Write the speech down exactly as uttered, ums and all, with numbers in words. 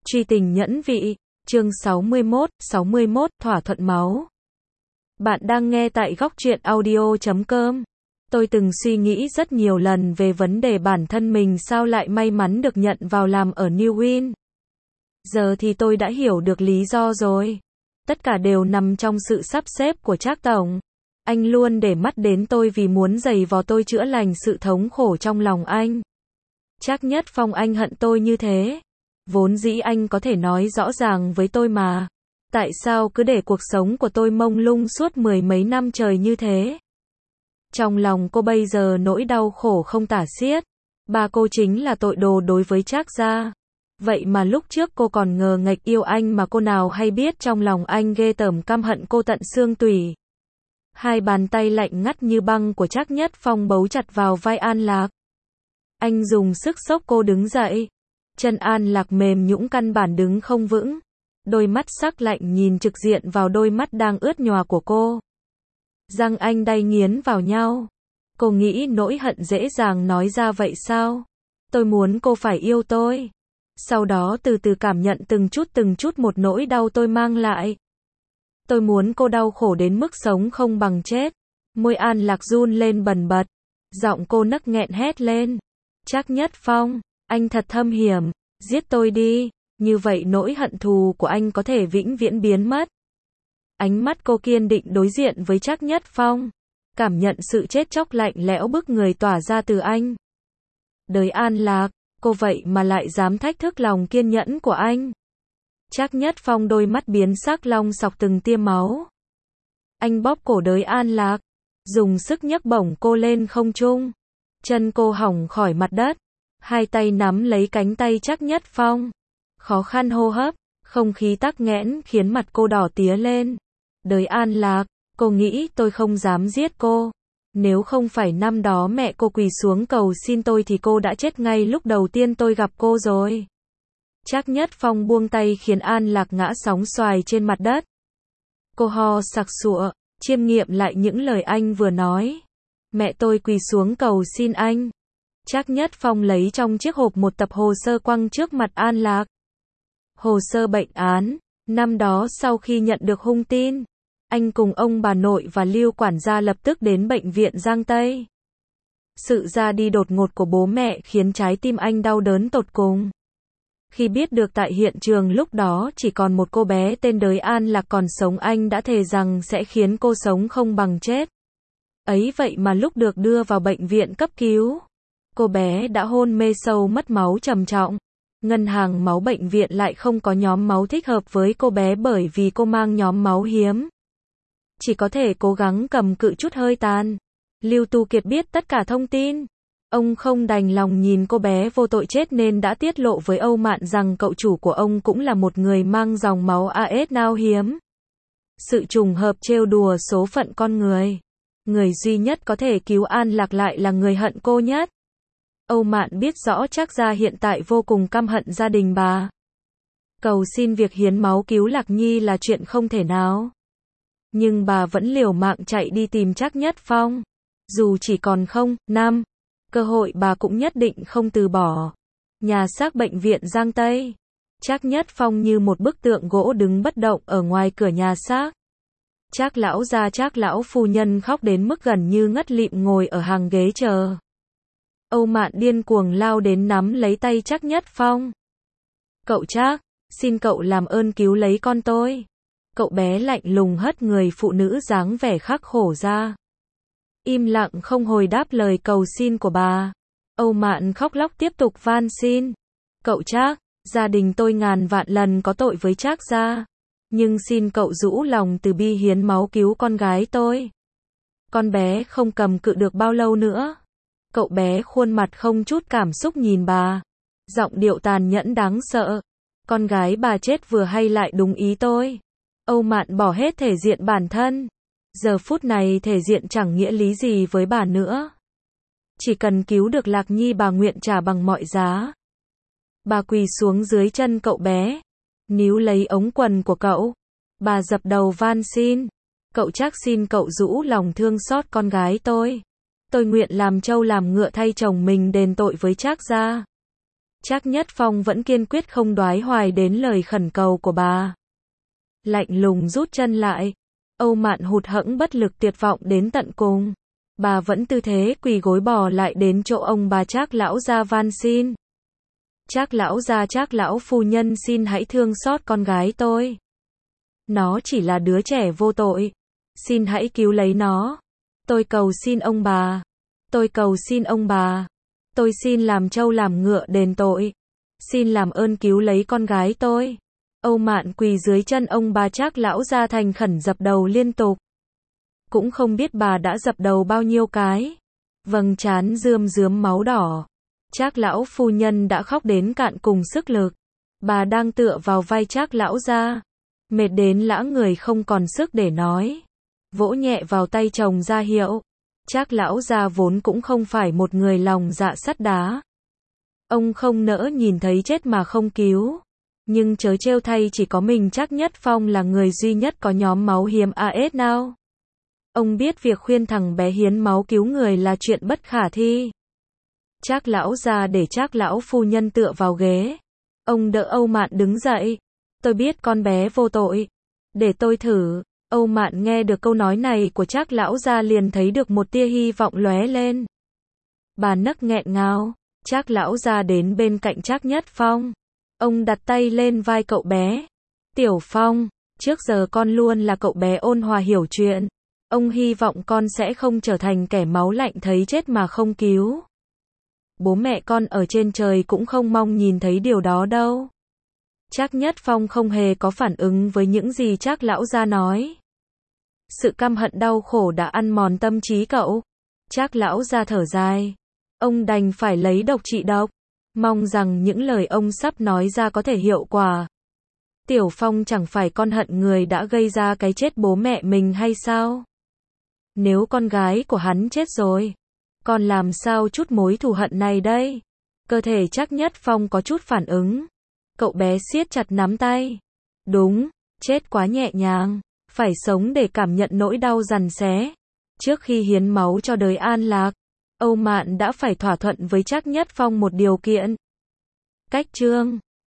Truy tình nhẫn vị, chương sáu mươi mốt, sáu mươi mốt, thỏa thuận máu. Bạn đang nghe tại góc truyện audio chấm com. Tôi từng suy nghĩ rất nhiều lần về vấn đề bản thân mình sao lại may mắn được nhận vào làm ở New Win. Giờ thì tôi đã hiểu được lý do rồi. Tất cả đều nằm trong sự sắp xếp của Trác Tổng. Anh luôn để mắt đến tôi vì muốn giày vò tôi chữa lành sự thống khổ trong lòng anh. Trác Nhất Phong anh hận tôi như thế. Vốn dĩ anh có thể nói rõ ràng với tôi mà. Tại sao cứ để cuộc sống của tôi mông lung suốt mười mấy năm trời như thế? Trong lòng cô bây giờ nỗi đau khổ không tả xiết. Ba cô chính là tội đồ đối với Trác gia. Vậy mà lúc trước cô còn ngờ nghệch yêu anh mà cô nào hay biết trong lòng anh ghê tởm căm hận cô tận xương tủy. Hai bàn tay lạnh ngắt như băng của Trác Nhất Phong bấu chặt vào vai An Lạc. Anh dùng sức xốc cô đứng dậy. Chân An Lạc mềm nhũn căn bản đứng không vững. Đôi mắt sắc lạnh nhìn trực diện vào đôi mắt đang ướt nhòa của cô. Răng anh đay nghiến vào nhau. Cô nghĩ nỗi hận dễ dàng nói ra vậy sao? Tôi muốn cô phải yêu tôi. Sau đó từ từ cảm nhận từng chút từng chút một nỗi đau tôi mang lại. Tôi muốn cô đau khổ đến mức sống không bằng chết. Môi An Lạc run lên bần bật. Giọng cô nấc nghẹn hét lên. Trác Nhất Phong, anh thật thâm hiểm. Giết tôi đi. Như vậy nỗi hận thù của anh có thể vĩnh viễn biến mất. Ánh mắt cô kiên định đối diện với Trác Nhất Phong. Cảm nhận sự chết chóc lạnh lẽo bức người tỏa ra từ anh. Đời An Lạc, cô vậy mà lại dám thách thức lòng kiên nhẫn của anh. Trác Nhất Phong đôi mắt biến sắc long sọc từng tia máu. Anh bóp cổ Đới An Lạc, dùng sức nhấc bổng cô lên không trung. Chân cô hỏng khỏi mặt đất, hai tay nắm lấy cánh tay Trác Nhất Phong. Khó khăn hô hấp, không khí tắc nghẽn khiến mặt cô đỏ tía lên. Đới An Lạc, cô nghĩ tôi không dám giết cô. Nếu không phải năm đó mẹ cô quỳ xuống cầu xin tôi thì cô đã chết ngay lúc đầu tiên tôi gặp cô rồi. Trác Nhất Phong buông tay khiến An Lạc ngã sóng xoài trên mặt đất. Cô ho sặc sụa, chiêm nghiệm lại những lời anh vừa nói. Mẹ tôi quỳ xuống cầu xin anh. Trác Nhất Phong lấy trong chiếc hộp một tập hồ sơ quăng trước mặt An Lạc. Hồ sơ bệnh án. Năm đó sau khi nhận được hung tin, anh cùng ông bà nội và Lưu quản gia lập tức đến bệnh viện Giang Tây. Sự ra đi đột ngột của bố mẹ khiến trái tim anh đau đớn tột cùng. Khi biết được tại hiện trường lúc đó chỉ còn một cô bé tên Đới An Lạc còn sống, anh đã thề rằng sẽ khiến cô sống không bằng chết. Ấy vậy mà lúc được đưa vào bệnh viện cấp cứu, cô bé đã hôn mê sâu mất máu trầm trọng. Ngân hàng máu bệnh viện lại không có nhóm máu thích hợp với cô bé bởi vì cô mang nhóm máu hiếm. Chỉ có thể cố gắng cầm cự chút hơi tàn. Lưu Tu Kiệt biết tất cả thông tin. Ông không đành lòng nhìn cô bé vô tội chết nên đã tiết lộ với Âu Mạn rằng cậu chủ của ông cũng là một người mang dòng máu a ét nao hiếm. Sự trùng hợp trêu đùa số phận con người. Người duy nhất có thể cứu An Lạc lại là người hận cô nhất. Âu Mạn biết rõ Trác gia hiện tại vô cùng căm hận gia đình bà. Cầu xin việc hiến máu cứu Lạc Nhi là chuyện không thể nào. Nhưng bà vẫn liều mạng chạy đi tìm Trác Nhất Phong. Dù chỉ còn không, năm, cơ hội bà cũng nhất định không từ bỏ. Nhà xác bệnh viện Giang Tây. Trác Nhất Phong như một bức tượng gỗ đứng bất động ở ngoài cửa nhà xác. Trác lão gia Trác lão phu nhân khóc đến mức gần như ngất lịm ngồi ở hàng ghế chờ. Âu Mạn điên cuồng lao đến nắm lấy tay Trác Nhất Phong. Cậu Trác, xin cậu làm ơn cứu lấy con tôi. Cậu bé lạnh lùng hất người phụ nữ dáng vẻ khắc khổ ra. Im lặng không hồi đáp lời cầu xin của bà. Âu Mạn khóc lóc tiếp tục van xin. Cậu Trác, gia đình tôi ngàn vạn lần có tội với Trác gia. Nhưng xin cậu rũ lòng từ bi hiến máu cứu con gái tôi. Con bé không cầm cự được bao lâu nữa. Cậu bé khuôn mặt không chút cảm xúc nhìn bà. Giọng điệu tàn nhẫn đáng sợ. Con gái bà chết vừa hay lại đúng ý tôi. Âu Mạn bỏ hết thể diện bản thân. Giờ phút này thể diện chẳng nghĩa lý gì với bà nữa. Chỉ cần cứu được Lạc Nhi bà nguyện trả bằng mọi giá. Bà quỳ xuống dưới chân cậu bé. Níu lấy ống quần của cậu. Bà dập đầu van xin. Cậu Trác xin cậu rũ lòng thương xót con gái tôi. Tôi nguyện làm trâu làm ngựa thay chồng mình đền tội với Trác gia. Trác Nhất Phong vẫn kiên quyết không đoái hoài đến lời khẩn cầu của bà. Lạnh lùng rút chân lại. Âu Mạn hụt hẫng bất lực tuyệt vọng đến tận cùng. Bà vẫn tư thế quỳ gối bò lại đến chỗ ông bà Trác lão gia van xin. Trác lão gia, Trác lão phu nhân, xin hãy thương xót con gái tôi. Nó chỉ là đứa trẻ vô tội. Xin hãy cứu lấy nó. Tôi cầu xin ông bà. Tôi cầu xin ông bà. Tôi xin làm trâu làm ngựa đền tội. Xin làm ơn cứu lấy con gái tôi. Âu Mạn quỳ dưới chân ông bà Trác lão gia thành khẩn dập đầu liên tục. Cũng không biết bà đã dập đầu bao nhiêu cái. Vầng trán rơm rớm máu đỏ. Trác lão phu nhân đã khóc đến cạn cùng sức lực. Bà đang tựa vào vai Trác lão gia, mệt đến lã người không còn sức để nói. Vỗ nhẹ vào tay chồng ra hiệu. Trác lão gia vốn cũng không phải một người lòng dạ sắt đá. Ông không nỡ nhìn thấy chết mà không cứu. Nhưng chớ trêu thay, chỉ có mình Trác Nhất Phong là người duy nhất có nhóm máu hiếm a ét nào. Ông biết việc khuyên thằng bé hiến máu cứu người là chuyện bất khả thi. Trác lão gia để Trác lão phu nhân tựa vào ghế. Ông đỡ Âu Mạn đứng dậy. Tôi biết con bé vô tội. Để tôi thử. Âu Mạn nghe được câu nói này của Trác lão gia liền thấy được một tia hy vọng lóe lên. Bà nấc nghẹn ngào. Trác lão gia đến bên cạnh Trác Nhất Phong. Ông đặt tay lên vai cậu bé. Tiểu Phong, trước giờ con luôn là cậu bé ôn hòa hiểu chuyện. Ông hy vọng con sẽ không trở thành kẻ máu lạnh thấy chết mà không cứu. Bố mẹ con ở trên trời cũng không mong nhìn thấy điều đó đâu. Trác Nhất Phong không hề có phản ứng với những gì Trác lão gia nói. Sự căm hận đau khổ đã ăn mòn tâm trí cậu. Trác lão gia thở dài. Ông đành phải lấy độc trị độc. Mong rằng những lời ông sắp nói ra có thể hiệu quả. Tiểu Phong chẳng phải con hận người đã gây ra cái chết bố mẹ mình hay sao? Nếu con gái của hắn chết rồi, còn làm sao chút mối thù hận này đây? Cơ thể Trác Nhất Phong có chút phản ứng. Cậu bé siết chặt nắm tay. Đúng, chết quá nhẹ nhàng. Phải sống để cảm nhận nỗi đau giằng xé. Trước khi hiến máu cho đời an lạc, Âu Mạn đã phải thỏa thuận với Trác Nhất Phong một điều kiện. Cách chương